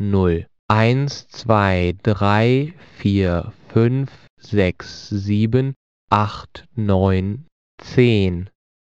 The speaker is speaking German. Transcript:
0. 1, 2, 3, 4, 5, 6, 7, 8, 9, 10.